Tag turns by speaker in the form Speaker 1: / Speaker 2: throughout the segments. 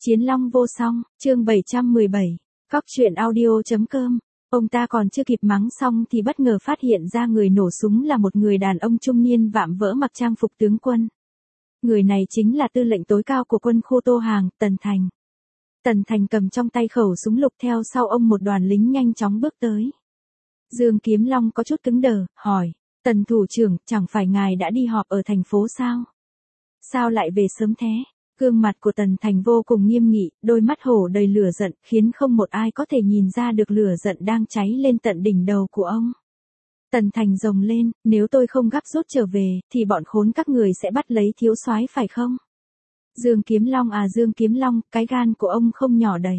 Speaker 1: Chiến Long vô song, chương 717, Cóc truyện audio.com. Ông ta còn chưa kịp mắng xong thì bất ngờ phát hiện ra người nổ súng là một người đàn ông trung niên vạm vỡ mặc trang phục tướng quân. Người này chính là tư lệnh tối cao của quân khu Tô Hàng, Tần Thành. Tần Thành cầm trong tay khẩu súng lục, theo sau ông một đoàn lính nhanh chóng bước tới. Dương Kiếm Long có chút cứng đờ, hỏi, Tần thủ trưởng, chẳng phải ngài đã đi họp ở thành phố sao? Sao lại về sớm thế? Gương mặt của Tần Thành vô cùng nghiêm nghị, đôi mắt hổ đầy lửa giận, khiến không một ai có thể nhìn ra được lửa giận đang cháy lên tận đỉnh đầu của ông. Tần Thành rồng lên, nếu tôi không gấp rút trở về, thì bọn khốn các người sẽ bắt lấy thiếu soái phải không? Dương Kiếm Long à, Dương Kiếm Long, cái gan của ông không nhỏ đầy.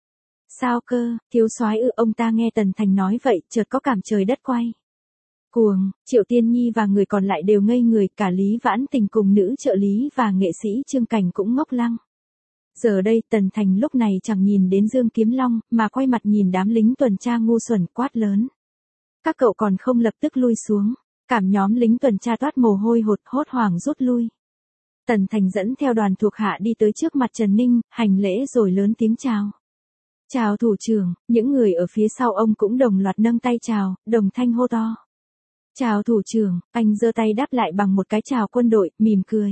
Speaker 1: Sao cơ, thiếu soái ư? Ông ta nghe Tần Thành nói vậy, chợt có cảm trời đất quay cuồng. Triệu Tiên Nhi và người còn lại đều ngây người, cả Lý Vãn Tình cùng nữ trợ lý và nghệ sĩ Trương Cảnh cũng ngốc lăng. Giờ đây Tần Thành lúc này chẳng nhìn đến Dương Kiếm Long, mà quay mặt nhìn đám lính tuần tra ngu xuẩn, quát lớn. Các cậu còn không lập tức lui xuống. Cảm nhóm lính tuần tra toát mồ hôi hốt hoảng rút lui. Tần Thành dẫn theo đoàn thuộc hạ đi tới trước mặt Trần Ninh, hành lễ rồi lớn tiếng chào. Chào thủ trưởng. Những người ở phía sau ông cũng đồng loạt nâng tay chào, đồng thanh hô to. Chào thủ trưởng. Anh giơ tay đáp lại bằng một cái chào quân đội, mỉm cười.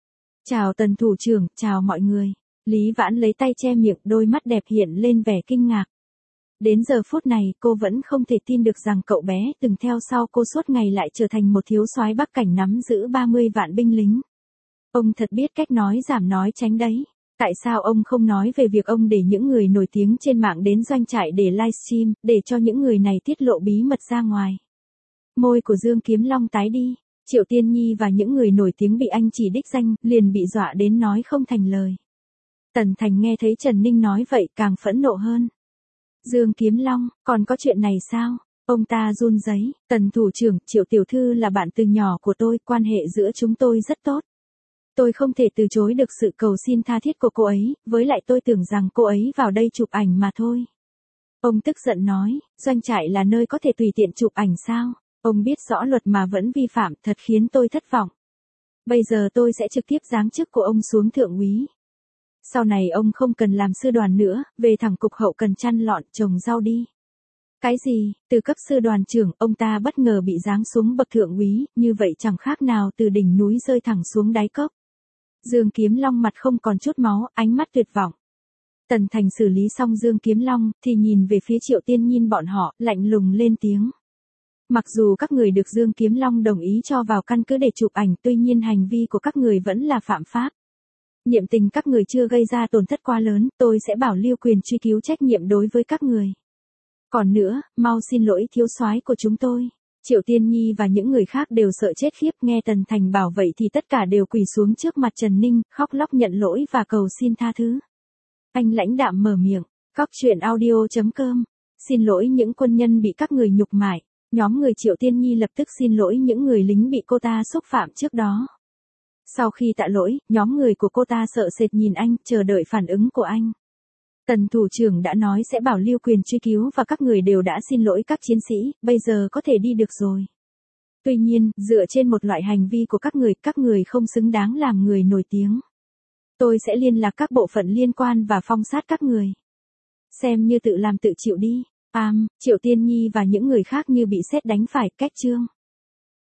Speaker 1: Chào Tần thủ trưởng, chào mọi người. Lý Vãn lấy tay che miệng, đôi mắt đẹp hiện lên vẻ kinh ngạc. Đến giờ phút này cô vẫn không thể tin được rằng cậu bé từng theo sau cô suốt ngày lại trở thành một thiếu soái Bắc Cảnh nắm giữ 30 vạn binh lính. Ông thật biết cách nói giảm nói tránh đấy. Tại sao ông không nói về việc ông để những người nổi tiếng trên mạng đến doanh trại để livestream, để cho những người này tiết lộ bí mật ra ngoài? Môi của Dương Kiếm Long tái đi. Triệu Tiên Nhi và những người nổi tiếng bị anh chỉ đích danh, liền bị dọa đến nói không thành lời. Tần Thành nghe thấy Trần Ninh nói vậy càng phẫn nộ hơn. Dương Kiếm Long, còn có chuyện này sao? Ông ta run rẩy. Tần thủ trưởng, Triệu tiểu thư là bạn từ nhỏ của tôi, quan hệ giữa chúng tôi rất tốt. Tôi không thể từ chối được sự cầu xin tha thiết của cô ấy, với lại tôi tưởng rằng cô ấy vào đây chụp ảnh mà thôi. Ông tức giận nói, doanh trại là nơi có thể tùy tiện chụp ảnh sao? Ông biết rõ luật mà vẫn vi phạm, thật khiến tôi thất vọng. Bây giờ tôi sẽ trực tiếp giáng chức của ông xuống thượng úy. Sau này ông không cần làm sư đoàn nữa, về thẳng cục hậu cần chăn lọn, trồng rau đi. Cái gì? Từ cấp sư đoàn trưởng, ông ta bất ngờ bị giáng xuống bậc thượng úy, như vậy chẳng khác nào từ đỉnh núi rơi thẳng xuống đáy cốc. Dương Kiếm Long mặt không còn chút máu, ánh mắt tuyệt vọng. Tần Thành xử lý xong Dương Kiếm Long, thì nhìn về phía Triệu Tiên Nhi bọn họ, lạnh lùng lên tiếng. Mặc dù các người được Dương Kiếm Long đồng ý cho vào căn cứ để chụp ảnh, tuy nhiên hành vi của các người vẫn là phạm pháp. Niệm tình các người chưa gây ra tổn thất quá lớn, tôi sẽ bảo lưu quyền truy cứu trách nhiệm đối với các người. Còn nữa, mau xin lỗi thiếu soái của chúng tôi. Triệu Tiên Nhi và những người khác đều sợ chết khiếp, nghe Tần Thành bảo vậy thì tất cả đều quỳ xuống trước mặt Trần Ninh, khóc lóc nhận lỗi và cầu xin tha thứ. Anh lãnh đạm mở miệng, Cóc truyện audio.com. Xin lỗi những quân nhân bị các người nhục mại. Nhóm người Triệu Tiên Nhi lập tức xin lỗi những người lính bị cô ta xúc phạm trước đó. Sau khi tạ lỗi, nhóm người của cô ta sợ sệt nhìn anh, chờ đợi phản ứng của anh. Tần thủ trưởng đã nói sẽ bảo lưu quyền truy cứu và các người đều đã xin lỗi các chiến sĩ, bây giờ có thể đi được rồi. Tuy nhiên, dựa trên một loại hành vi của các người không xứng đáng làm người nổi tiếng. Tôi sẽ liên lạc các bộ phận liên quan và phong sát các người. Xem như tự làm tự chịu đi. Triệu Tiên Nhi và những người khác như bị sét đánh phải, cách chương.